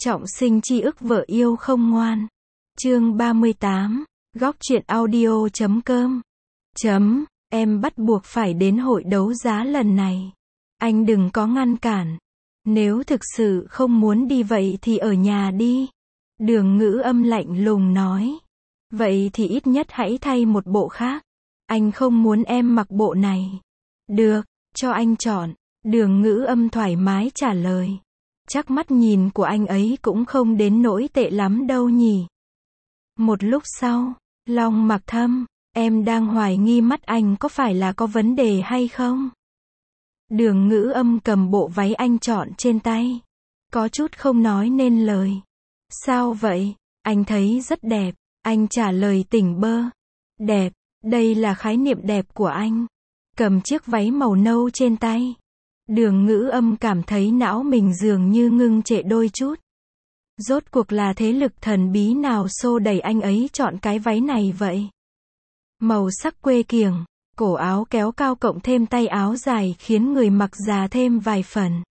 Trọng sinh chi ức vợ yêu không ngoan. Chương 38, góc truyện audio.com. Em bắt buộc phải đến hội đấu giá lần này. Anh đừng có ngăn cản. Nếu thực sự không muốn đi vậy thì ở nhà đi. Đường Ngữ Âm lạnh lùng nói. Vậy thì ít nhất hãy thay một bộ khác. Anh không muốn em mặc bộ này. Được, cho anh chọn. Đường Ngữ Âm thoải mái trả lời. Chắc mắt nhìn của anh ấy cũng không đến nỗi tệ lắm đâu nhỉ. Một lúc sau, Long Mặc Thâm, em đang hoài nghi mắt anh có phải là có vấn đề hay không? Đường Ngữ Âm cầm bộ váy anh chọn trên tay. Có chút không nói nên lời. Sao vậy? Anh thấy rất đẹp. Anh trả lời tỉnh bơ. Đẹp, đây là khái niệm đẹp của anh. Cầm chiếc váy màu nâu trên tay. Đường Ngữ Âm cảm thấy não mình dường như ngưng trệ đôi chút. Rốt cuộc là thế lực thần bí nào xô đẩy anh ấy chọn cái váy này vậy? Màu sắc quê kiểng, cổ áo kéo cao cộng thêm tay áo dài khiến người mặc già thêm vài phần.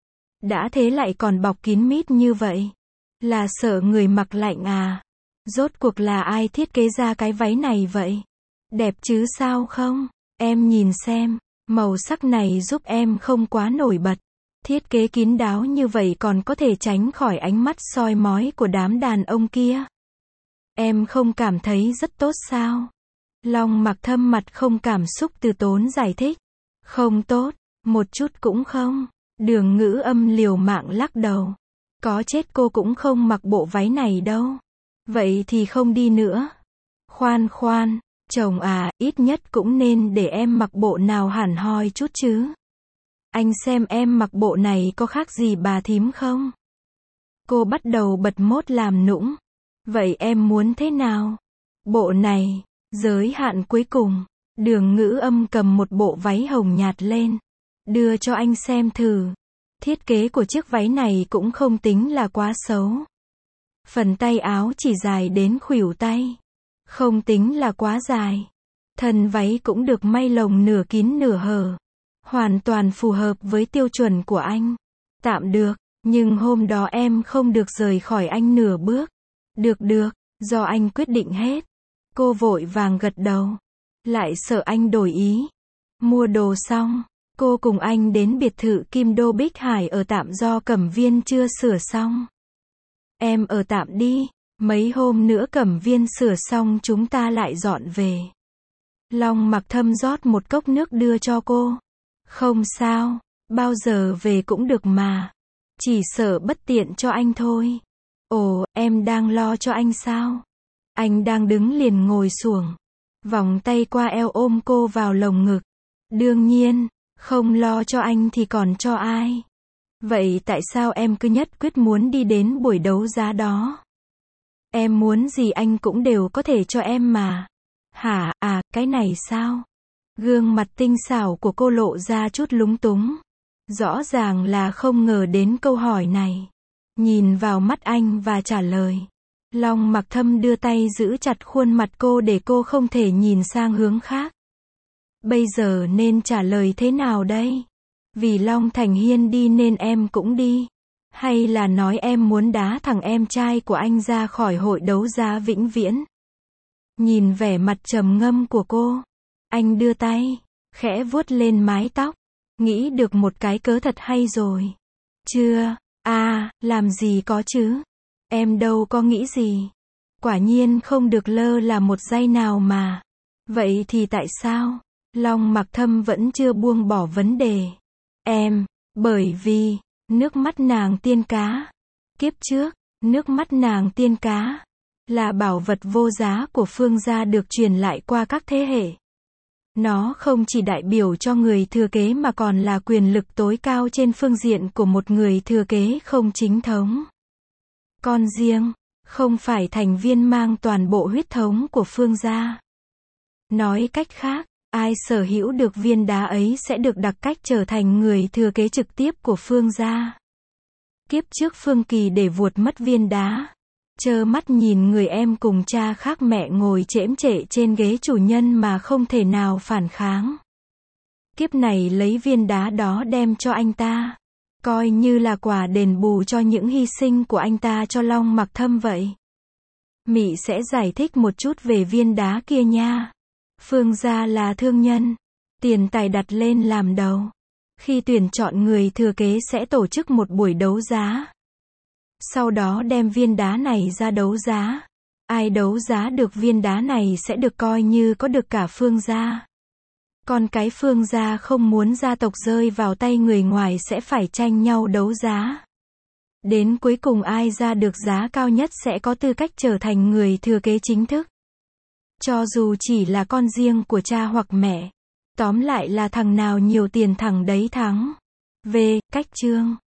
Đã thế lại còn bọc kín mít như vậy. Là sợ người mặc lạnh à? Rốt cuộc là ai thiết kế ra cái váy này vậy? Đẹp chứ sao không? Em nhìn xem. Màu sắc này giúp em không quá nổi bật. Thiết kế kín đáo như vậy còn có thể tránh khỏi ánh mắt soi mói của đám đàn ông kia. Em không cảm thấy rất tốt sao? Long Mặc Thâm mặt không cảm xúc từ tốn giải thích. Không tốt, một chút cũng không. Đường Ngữ Âm liều mạng lắc đầu. Có chết cô cũng không mặc bộ váy này đâu. Vậy thì không đi nữa. Khoan. Chồng à, ít nhất cũng nên để em mặc bộ nào hẳn hoi chút chứ. Anh xem em mặc bộ này có khác gì bà thím không? Cô bắt đầu bật mốt làm nũng. Vậy em muốn thế nào? Bộ này, giới hạn cuối cùng. Đường Ngữ Âm cầm một bộ váy hồng nhạt lên. Đưa cho anh xem thử. Thiết kế của chiếc váy này cũng không tính là quá xấu. Phần tay áo chỉ dài đến khuỷu tay. Không tính là quá dài. Thân váy cũng được may lồng nửa kín nửa hở. Hoàn toàn phù hợp với tiêu chuẩn của anh. Tạm được, nhưng hôm đó em không được rời khỏi anh nửa bước. Được, do anh quyết định hết. Cô vội vàng gật đầu. Lại sợ anh đổi ý. Mua đồ xong, cô cùng anh đến biệt thự Kim Đô Bích Hải ở tạm do Cẩm Viên chưa sửa xong. Em ở tạm đi. Mấy hôm nữa Cẩm Viên sửa xong chúng ta lại dọn về. Long Mặc Thâm rót một cốc nước đưa cho cô. Không sao, bao giờ về cũng được mà. Chỉ sợ bất tiện cho anh thôi. Ồ, em đang lo cho anh sao? Anh đang đứng liền ngồi xuồng. Vòng tay qua eo ôm cô vào lồng ngực. Đương nhiên, không lo cho anh thì còn cho ai? Vậy tại sao em cứ nhất quyết muốn đi đến buổi đấu giá đó? Em muốn gì anh cũng đều có thể cho em mà. Hả, cái này sao? Gương mặt tinh xảo của cô lộ ra chút lúng túng. Rõ ràng là không ngờ đến câu hỏi này. Nhìn vào mắt anh và trả lời. Long Mặc Thâm đưa tay giữ chặt khuôn mặt cô để cô không thể nhìn sang hướng khác. Bây giờ nên trả lời thế nào đây? Vì Long Thành Hiên đi nên em cũng đi. Hay là nói em muốn đá thằng em trai của anh ra khỏi hội đấu giá vĩnh viễn? Nhìn vẻ mặt trầm ngâm của cô, anh đưa tay, khẽ vuốt lên mái tóc. Nghĩ được một cái cớ thật hay rồi. Chưa? Làm gì có chứ? Em đâu có nghĩ gì. Quả nhiên không được lơ là một giây nào mà. Vậy thì tại sao? Long Mặc Thâm vẫn chưa buông bỏ vấn đề. Bởi vì nước mắt nàng tiên cá. Kiếp trước, nước mắt nàng tiên cá là bảo vật vô giá của Phương gia được truyền lại qua các thế hệ. Nó không chỉ đại biểu cho người thừa kế mà còn là quyền lực tối cao trên phương diện của một người thừa kế không chính thống. Con riêng, không phải thành viên mang toàn bộ huyết thống của Phương gia. Nói cách khác, ai sở hữu được viên đá ấy sẽ được đặc cách trở thành người thừa kế trực tiếp của Phương gia. Kiếp trước Phương Kỳ để vuột mất viên đá. Trơ mắt nhìn người em cùng cha khác mẹ ngồi chễm chệ trên ghế chủ nhân mà không thể nào phản kháng. Kiếp này lấy viên đá đó đem cho anh ta. Coi như là quả đền bù cho những hy sinh của anh ta cho Long Mặc Thâm vậy. Mị sẽ giải thích một chút về viên đá kia nha. Phương gia là thương nhân. Tiền tài đặt lên làm đầu. Khi tuyển chọn người thừa kế sẽ tổ chức một buổi đấu giá. Sau đó đem viên đá này ra đấu giá. Ai đấu giá được viên đá này sẽ được coi như có được cả Phương gia. Còn cái Phương gia không muốn gia tộc rơi vào tay người ngoài sẽ phải tranh nhau đấu giá. Đến cuối cùng ai ra được giá cao nhất sẽ có tư cách trở thành người thừa kế chính thức. Cho dù chỉ là con riêng của cha hoặc mẹ. Tóm lại là thằng nào nhiều tiền thằng đấy thắng. V. Cách chương